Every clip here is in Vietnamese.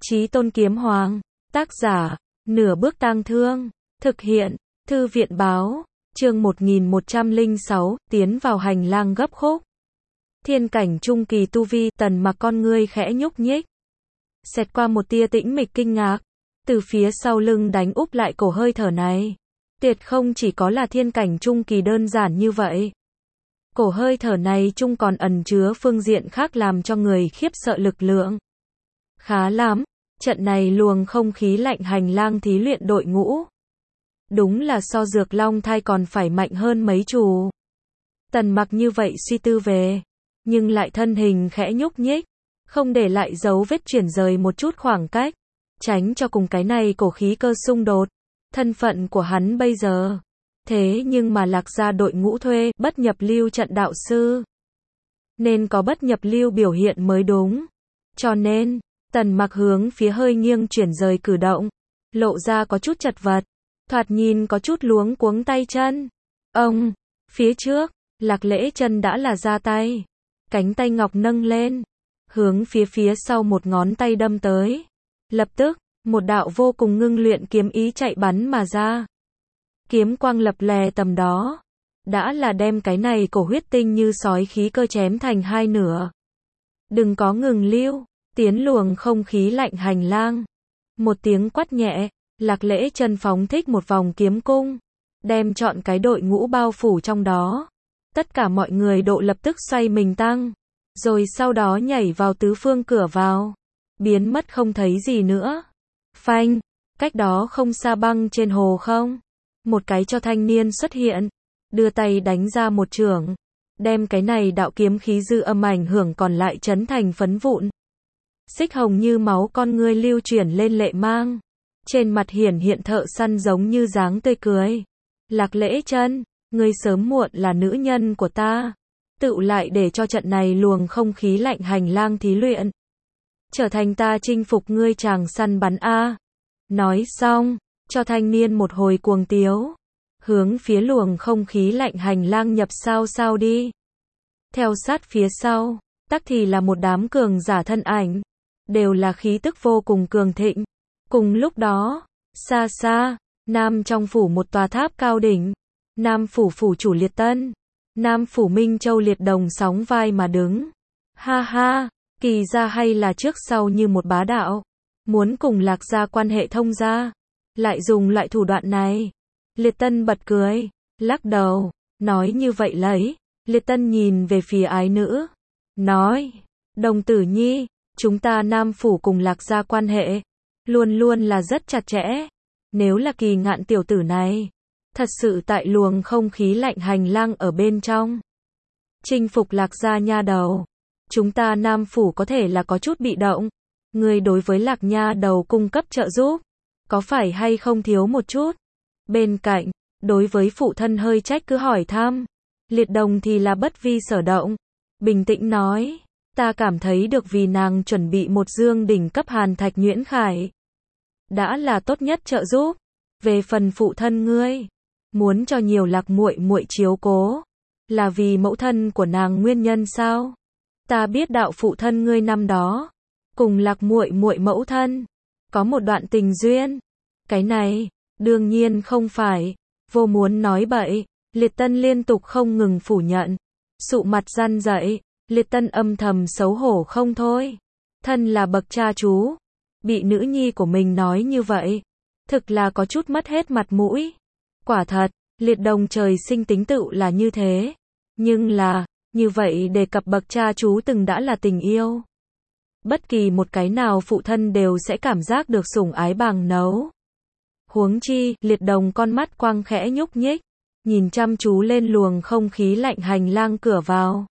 Chí Tôn Kiếm Hoàng. Tác giả, Nửa Bước Tang Thương. Thực hiện, Thư viện báo. Chương 1106, tiến vào hành lang gấp khúc. Thiên cảnh trung kỳ tu vi, Tần Mặc con ngươi khẽ nhúc nhích. Xẹt qua một tia tĩnh mịch kinh ngạc. Từ phía sau lưng đánh úp lại cổ hơi thở này. Tuyệt không chỉ có là thiên cảnh trung kỳ đơn giản như vậy. Cổ hơi thở này chung còn ẩn chứa phương diện khác làm cho người khiếp sợ lực lượng. Khá lắm, trận này luồng không khí lạnh hành lang thí luyện đội ngũ. Đúng là so Dược Long Thai còn phải mạnh hơn mấy chủ. Tần Mặc như vậy suy tư về, nhưng lại thân hình khẽ nhúc nhích, không để lại dấu vết chuyển rời một chút khoảng cách, tránh cho cùng cái này cổ khí cơ xung đột. Thân phận của hắn bây giờ, thế nhưng mà Lạc Gia đội ngũ thuê, bất nhập lưu trận đạo sư. Nên có bất nhập lưu biểu hiện mới đúng. Cho nên, Tần Mặc hướng phía hơi nghiêng chuyển rời cử động, lộ ra có chút chật vật, thoạt nhìn có chút luống cuống tay chân. Ông, phía trước, Lạc Lễ Chân đã là ra tay, cánh tay ngọc nâng lên, hướng phía sau một ngón tay đâm tới. Lập tức, một đạo vô cùng ngưng luyện kiếm ý chạy bắn mà ra. Kiếm quang lập lè tầm đó, đã là đem cái này cổ huyết tinh như sói khí cơ chém thành hai nửa. Đừng có ngừng lưu, tiến luồng không khí lạnh hành lang. Một tiếng quát nhẹ, Lạc Lễ Chân phóng thích một vòng kiếm cung, đem trọn cái đội ngũ bao phủ trong đó. Tất cả mọi người độ lập tức xoay mình tăng, rồi sau đó nhảy vào tứ phương cửa vào, biến mất không thấy gì nữa. Phanh, cách đó không xa băng trên hồ không, một cái cho thanh niên xuất hiện, đưa tay đánh ra một chưởng, đem cái này đạo kiếm khí dư âm ảnh hưởng còn lại chấn thành phấn vụn. Xích hồng như máu con ngươi lưu chuyển lên lệ mang, trên mặt hiển hiện thợ săn giống như dáng tươi cười. Lạc Lễ Chân, ngươi sớm muộn là nữ nhân của ta, tựu lại để cho trận này luồng không khí lạnh hành lang thí luyện trở thành ta chinh phục ngươi chàng săn bắn a. Nói xong, cho thanh niên một hồi cuồng tiếu, hướng phía luồng không khí lạnh hành lang nhập sao đi. Theo sát phía sau, tắc thì là một đám cường giả thân ảnh, đều là khí tức vô cùng cường thịnh. Cùng lúc đó, xa xa, Nam trong phủ một tòa tháp cao đỉnh, Nam phủ phủ chủ Liệt Tân, Nam phủ Minh Châu Liệt Đồng sóng vai mà đứng. Ha ha, kỳ ra hay là trước sau như một bá đạo, muốn cùng Lạc Gia quan hệ thông gia, lại dùng loại thủ đoạn này. Liệt Tân bật cười, lắc đầu, nói như vậy lấy. Liệt Tân nhìn về phía ái nữ, nói, Đồng tử nhi, chúng ta Nam phủ cùng Lạc Gia quan hệ luôn luôn là rất chặt chẽ. Nếu là Kỳ Ngạn tiểu tử này thật sự tại luồng không khí lạnh hành lang ở bên trong chinh phục Lạc Gia nha đầu, chúng ta Nam phủ có thể là có chút bị động. Người đối với Lạc nha đầu cung cấp trợ giúp, có phải hay không thiếu một chút? Bên cạnh, đối với phụ thân hơi trách cứ hỏi thăm, Liệt Đồng thì là bất vi sở động, bình tĩnh nói, ta cảm thấy được vì nàng chuẩn bị một dương đỉnh cấp hàn thạch nhuyễn khải, đã là tốt nhất trợ giúp. Về phần phụ thân ngươi, muốn cho nhiều Lạc muội muội chiếu cố, là vì mẫu thân của nàng nguyên nhân sao? Ta biết đạo phụ thân ngươi năm đó cùng Lạc muội muội mẫu thân có một đoạn tình duyên. Cái này, đương nhiên không phải, vô muốn nói bậy. Liệt Tân liên tục không ngừng phủ nhận, sụ mặt răn dậy. Liệt Tân âm thầm xấu hổ không thôi. Thân là bậc cha chú, bị nữ nhi của mình nói như vậy, thực là có chút mất hết mặt mũi. Quả thật, Liệt Đồng trời sinh tính tựu là như thế, nhưng là, như vậy đề cập bậc cha chú từng đã là tình yêu. Bất kỳ một cái nào phụ thân đều sẽ cảm giác được sủng ái bằng nấu. Huống chi, Liệt Đồng con mắt quang khẽ nhúc nhích, nhìn chăm chú lên luồng không khí lạnh hành lang cửa vào.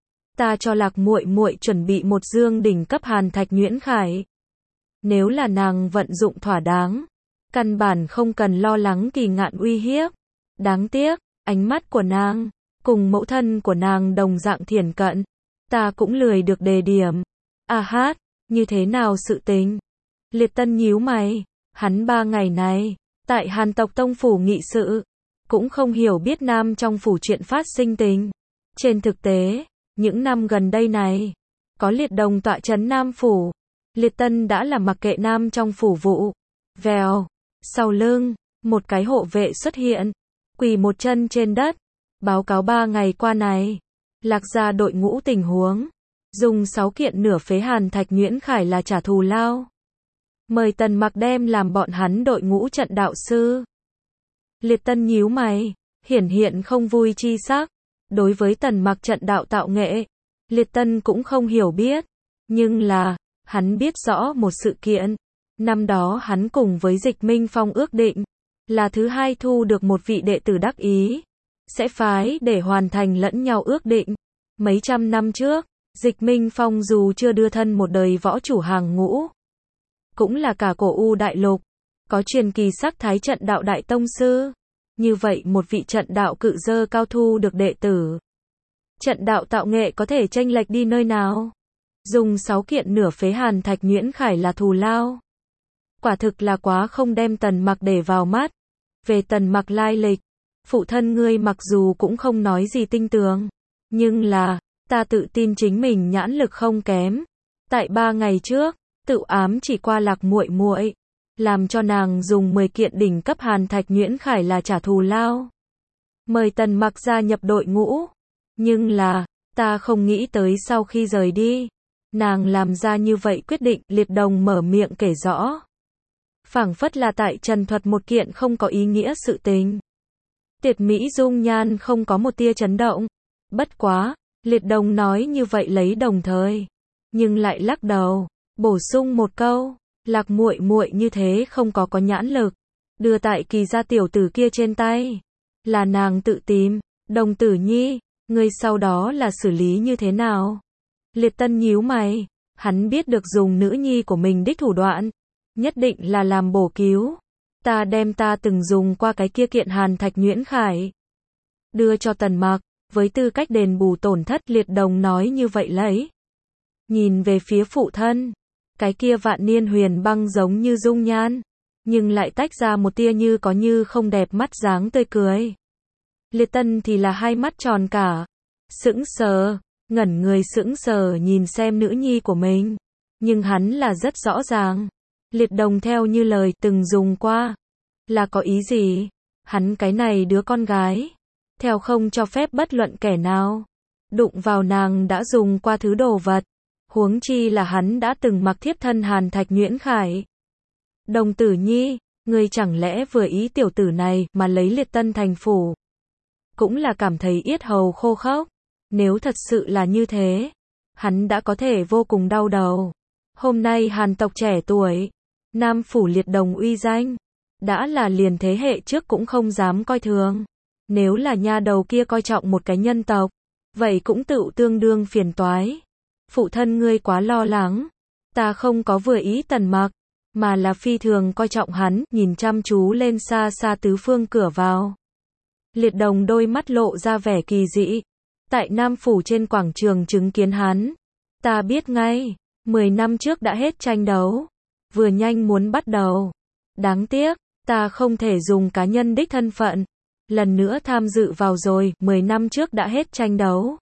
Ta cho Lạc muội muội chuẩn bị một dương đỉnh cấp hàn thạch nhuyễn khải. Nếu là nàng vận dụng thỏa đáng, căn bản không cần lo lắng Kỳ Ngạn uy hiếp. Đáng tiếc, ánh mắt của nàng cùng mẫu thân của nàng đồng dạng thiển cận, ta cũng lười được đề điểm. A hát, như thế nào sự tình? Liệt Tân nhíu mày, hắn 3 ngày này tại Hàn tộc tông phủ nghị sự, cũng không hiểu biết Nam trong phủ chuyện phát sinh tình. Trên thực tế, những năm gần đây này, có Liệt Đồng tọa trấn Nam phủ, Liệt Tân đã là mặc kệ nam trong phủ vụ. Vèo, sau lưng, một cái hộ vệ xuất hiện, quỳ một chân trên đất, báo cáo 3 ngày qua này, Lạc gia đội ngũ tình huống, dùng 6 kiện nửa phế hàn thạch nhuyễn khải là trả thù lao. Mời Tần Mặc đem làm bọn hắn đội ngũ trận đạo sư. Liệt Tân nhíu mày, hiển hiện không vui chi sắc. Đối với Tần Mặc trận đạo tạo nghệ, Liệt Tân cũng không hiểu biết, nhưng là, hắn biết rõ một sự kiện. Năm đó hắn cùng với Dịch Minh Phong ước định, là thứ hai thu được một vị đệ tử đắc ý, sẽ phái để hoàn thành lẫn nhau ước định. Mấy trăm năm trước, Dịch Minh Phong dù chưa đưa thân một đời võ chủ hàng ngũ, cũng là cả cổ U đại lục, có truyền kỳ sắc thái trận đạo đại tông sư. Như vậy một vị trận đạo cự dơ cao thu được đệ tử. Trận đạo tạo nghệ có thể chênh lệch đi nơi nào? Dùng 6 kiện nửa phế hàn thạch nhuyễn khải là thù lao. Quả thực là quá không đem Tần Mặc để vào mắt. Về Tần Mặc lai lịch, phụ thân ngươi mặc dù cũng không nói gì tinh tường, nhưng là, ta tự tin chính mình nhãn lực không kém. Tại 3 ngày trước, tự ám chỉ qua Lạc muội muội, làm cho nàng dùng 10 kiện đỉnh cấp hàn thạch nhuyễn khải là trả thù lao. Mời Tần Mặc gia nhập đội ngũ. Nhưng là, ta không nghĩ tới sau khi rời đi, nàng làm ra như vậy quyết định. Liệt Đồng mở miệng kể rõ, phảng phất là tại trần thuật một kiện không có ý nghĩa sự tình. Tiệt mỹ dung nhan không có một tia chấn động. Bất quá, Liệt Đồng nói như vậy lấy đồng thời, nhưng lại lắc đầu, bổ sung một câu, Lạc muội muội như thế không có nhãn lực, đưa tại Kỳ gia tiểu tử kia trên tay, là nàng tự tìm. Đồng tử nhi, ngươi sau đó là xử lý như thế nào? Liệt Tân nhíu mày, hắn biết được dùng nữ nhi của mình đích thủ đoạn, nhất định là làm bổ cứu. Ta đem ta từng dùng qua cái kia kiện hàn thạch nhuyễn khải, đưa cho Tần Mặc, với tư cách đền bù tổn thất. Liệt Đồng nói như vậy lấy. Nhìn về phía phụ thân, cái kia vạn niên huyền băng giống như dung nhan, nhưng lại tách ra một tia như có như không đẹp mắt dáng tươi cười. Liệt Tân thì là hai mắt tròn cả, sững sờ, ngẩn người sững sờ nhìn xem nữ nhi của mình. Nhưng hắn là rất rõ ràng, Liệt Đồng theo như lời từng dùng qua, là có ý gì? Hắn cái này đứa con gái, theo không cho phép bất luận kẻ nào đụng vào nàng đã dùng qua thứ đồ vật, huống chi là hắn đã từng mặc thiếp thân hàn thạch nhuyễn khải. Đồng tử nhi, ngươi chẳng lẽ vừa ý tiểu tử này mà lấy Liệt Tân thành phủ? Cũng là cảm thấy yết hầu khô khốc. Nếu thật sự là như thế, hắn đã có thể vô cùng đau đầu. Hôm nay Hàn tộc trẻ tuổi, Nam phủ Liệt Đồng uy danh, đã là liền thế hệ trước cũng không dám coi thường. Nếu là nha đầu kia coi trọng một cái nhân tộc, vậy cũng tự tương đương phiền toái. Phụ thân ngươi quá lo lắng, ta không có vừa ý Tần Mặc, mà là phi thường coi trọng hắn. Nhìn chăm chú lên xa xa tứ phương cửa vào, Liệt Đồng đôi mắt lộ ra vẻ kỳ dị. Tại Nam phủ trên quảng trường chứng kiến hắn, ta biết ngay, 10 năm trước đã hết tranh đấu, vừa nhanh muốn bắt đầu. Đáng tiếc, ta không thể dùng cá nhân đích thân phận lần nữa tham dự vào rồi. 10 năm trước đã hết tranh đấu.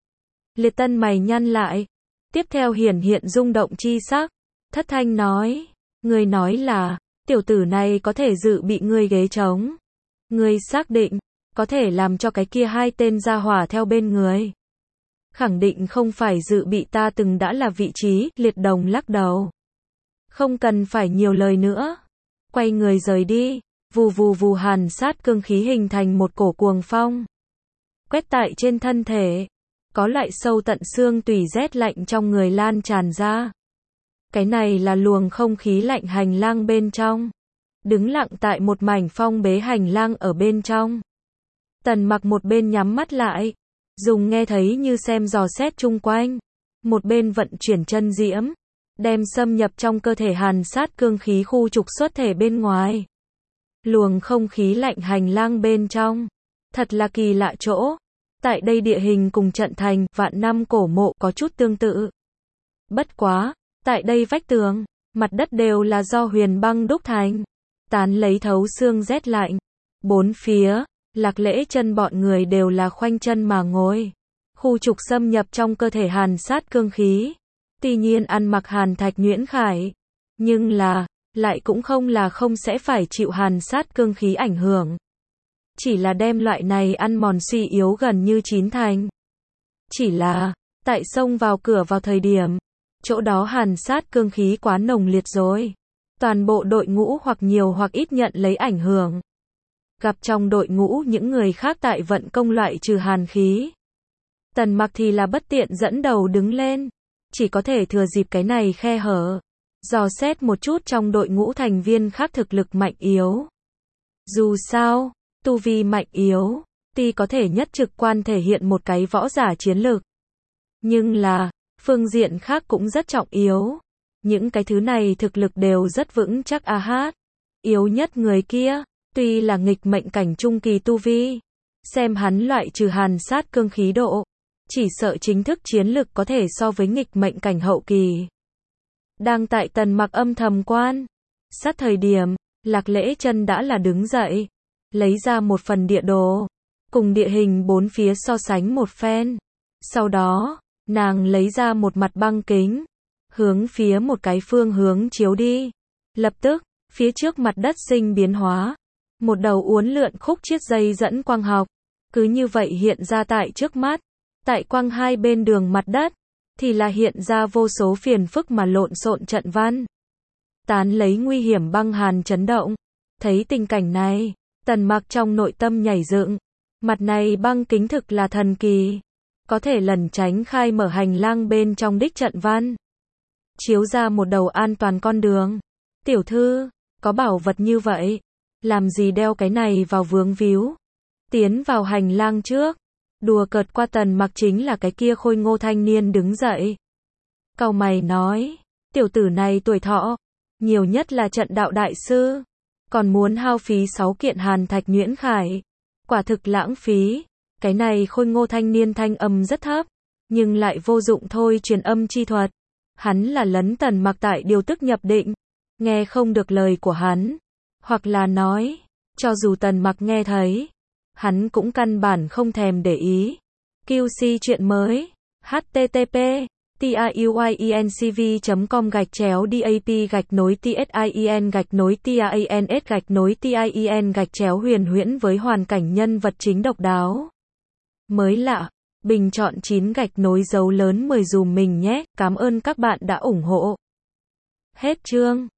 Liệt Tân mày nhăn lại, tiếp theo hiển hiện rung động chi sắc, thất thanh nói, ngươi nói là, tiểu tử này có thể dự bị ngươi ghế trống. Ngươi xác định, có thể làm cho cái kia hai tên gia hỏa theo bên người. Khẳng định không phải dự bị ta từng đã là vị trí. Liệt Đồng lắc đầu, không cần phải nhiều lời nữa, quay người rời đi. Vù vù vù, hàn sát cương khí hình thành một cổ cuồng phong, quét tại trên thân thể, có loại sâu tận xương tủy rét lạnh trong người lan tràn ra. Cái này là luồng không khí lạnh hành lang bên trong. Đứng lặng tại một mảnh phong bế hành lang ở bên trong, Tần Mặc một bên nhắm mắt lại, dùng nghe thấy như xem dò xét chung quanh, một bên vận chuyển chân diễm, đem xâm nhập trong cơ thể hàn sát cương khí khu trục xuất thể bên ngoài. Luồng không khí lạnh hành lang bên trong, thật là kỳ lạ chỗ. Tại đây địa hình cùng trận thành vạn năm cổ mộ có chút tương tự. Bất quá, tại đây vách tường, mặt đất đều là do huyền băng đúc thành, tán lấy thấu xương rét lạnh. Bốn phía, Lạc Lễ Chân bọn người đều là khoanh chân mà ngồi, khu trục xâm nhập trong cơ thể hàn sát cương khí. Tuy nhiên ăn mặc Hàn Thạch Nhuyễn Khải, nhưng là, lại cũng không là không sẽ phải chịu hàn sát cương khí ảnh hưởng. Chỉ là đem loại này ăn mòn suy yếu gần như chín thành. Chỉ là, tại xông vào cửa vào thời điểm, chỗ đó hàn sát cương khí quá nồng liệt rồi. Toàn bộ đội ngũ hoặc nhiều hoặc ít nhận lấy ảnh hưởng. Gặp trong đội ngũ những người khác tại vận công loại trừ hàn khí. Tần Mặc thì là bất tiện dẫn đầu đứng lên. Chỉ có thể thừa dịp cái này khe hở. Dò xét một chút trong đội ngũ thành viên khác thực lực mạnh yếu. Dù sao, tu vi mạnh yếu, tuy có thể nhất trực quan thể hiện một cái võ giả chiến lực. Nhưng là, phương diện khác cũng rất trọng yếu. Những cái thứ này thực lực đều rất vững chắc a hát. Yếu nhất người kia, tuy là nghịch mệnh cảnh trung kỳ tu vi. Xem hắn loại trừ hàn sát cương khí độ. Chỉ sợ chính thức chiến lực có thể so với nghịch mệnh cảnh hậu kỳ. Đang tại Tần Mặc âm thầm quan sát thời điểm, Lạc Lễ Chân đã là đứng dậy, lấy ra một phần địa đồ, cùng địa hình bốn phía so sánh một phen. Sau đó, nàng lấy ra một mặt băng kính, hướng phía một cái phương hướng chiếu đi. Lập tức, phía trước mặt đất sinh biến hóa, một đầu uốn lượn khúc chiết dây dẫn quang học, cứ như vậy hiện ra tại trước mắt. Tại quang hai bên đường mặt đất, thì là hiện ra vô số phiền phức mà lộn xộn trận văn. Tán lấy nguy hiểm băng hàn chấn động. Thấy tình cảnh này, Tần Mặc trong nội tâm nhảy dựng. Mặt này băng kính thực là thần kỳ. Có thể lẩn tránh khai mở hành lang bên trong đích trận văn. Chiếu ra một đầu an toàn con đường. Tiểu thư, có bảo vật như vậy. Làm gì đeo cái này vào vướng víu. Tiến vào hành lang trước. Đùa cợt qua Tần Mặc chính là cái kia khôi ngô thanh niên đứng dậy. Cau mày nói, tiểu tử này tuổi thọ, nhiều nhất là trận đạo đại sư. Còn muốn hao phí 6 kiện hàn thạch nhuyễn khải. Quả thực lãng phí. Cái này khôi ngô thanh niên thanh âm rất thấp, nhưng lại vô dụng thôi truyền âm chi thuật. Hắn là lấn Tần Mặc tại điều tức nhập định. Nghe không được lời của hắn. Hoặc là nói, cho dù Tần Mặc nghe thấy, hắn cũng căn bản không thèm để ý. QC chuyện mới. http tiuyencv.com/dap-tin-tin-huyền huyễn với hoàn cảnh nhân vật chính độc đáo. Mới lạ, bình chọn 9 gạch nối dấu lớn 10 dùm mình nhé, cảm ơn các bạn đã ủng hộ. Hết chương.